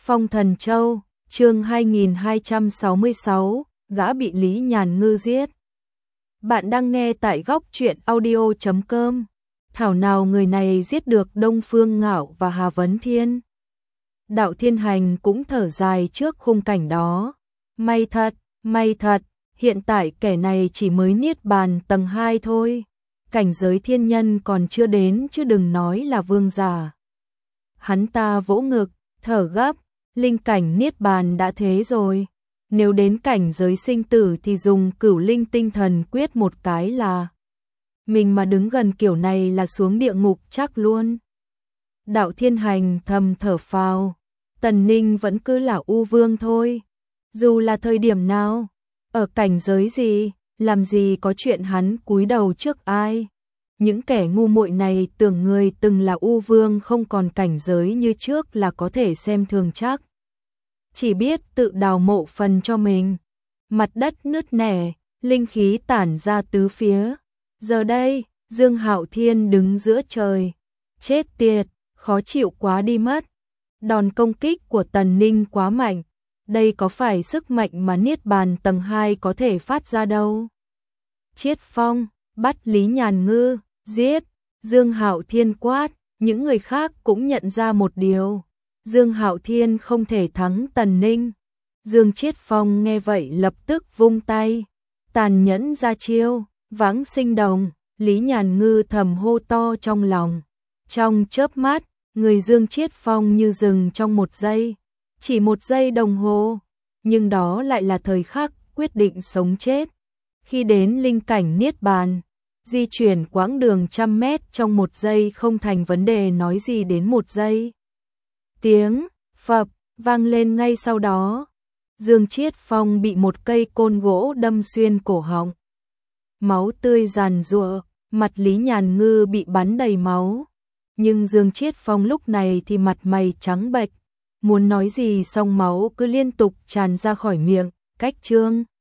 Phong Thần Châu, chương 2266, gã bị Lý Nhàn Ngư giết. Bạn đang nghe tại góc truyện audio.com. Thảo nào người này giết được Đông Phương Ngạo và Hà Vấn Thiên. Đạo Thiên Hành cũng thở dài trước khung cảnh đó. May thật, hiện tại kẻ này chỉ mới niết bàn tầng 2 thôi. Cảnh giới thiên nhân còn chưa đến chứ đừng nói là vương giả. Hắn ta vỗ ngực, thở gấp, linh cảnh niết bàn đã thế rồi. Nếu đến cảnh giới sinh tử thì dùng cửu linh tinh thần quyết một cái là. Mình mà đứng gần kiểu này là xuống địa ngục chắc luôn. Đạo Thiên Hành thầm thở phào. Tần Ninh vẫn cứ là U Vương thôi. Dù là thời điểm nào, ở cảnh giới gì, làm gì có chuyện hắn cúi đầu trước ai. Những kẻ ngu muội này tưởng người từng là U Vương không còn cảnh giới như trước là có thể xem thường chắc. Chỉ biết tự đào mộ phần cho mình. Mặt đất nứt nẻ, linh khí tản ra tứ phía. Giờ đây, Dương Hạo Thiên đứng giữa trời. Chết tiệt, khó chịu quá đi mất. Đòn công kích của Tần Ninh quá mạnh. Đây có phải sức mạnh mà niết bàn tầng 2 có thể phát ra đâu. Chiết Phong, bắt Lý Nhàn Ngư, giết. Dương Hạo Thiên quát, những người khác cũng nhận ra một điều. Dương Hạo Thiên không thể thắng Tần Ninh. Dương Chiết Phong nghe vậy lập tức vung tay. Tàn nhẫn ra chiêu, vãng sinh đồng, Lý Nhàn Ngư thầm hô to trong lòng. Trong chớp mắt, người Dương Chiết Phong như dừng trong một giây. Chỉ một giây đồng hồ, nhưng đó lại là thời khắc quyết định sống chết. Khi đến linh cảnh niết bàn, di chuyển quãng đường 100 mét trong một giây không thành vấn đề nói gì đến một giây. Tiếng phập vang lên ngay sau đó. Dương Chiết Phong bị một cây côn gỗ đâm xuyên cổ họng. Máu tươi giàn giụa, mặt Lý Nhàn Ngư bị bắn đầy máu. Nhưng Dương Chiết Phong lúc này thì mặt mày trắng bệch. Muốn nói gì xong máu cứ liên tục tràn ra khỏi miệng, cách chương.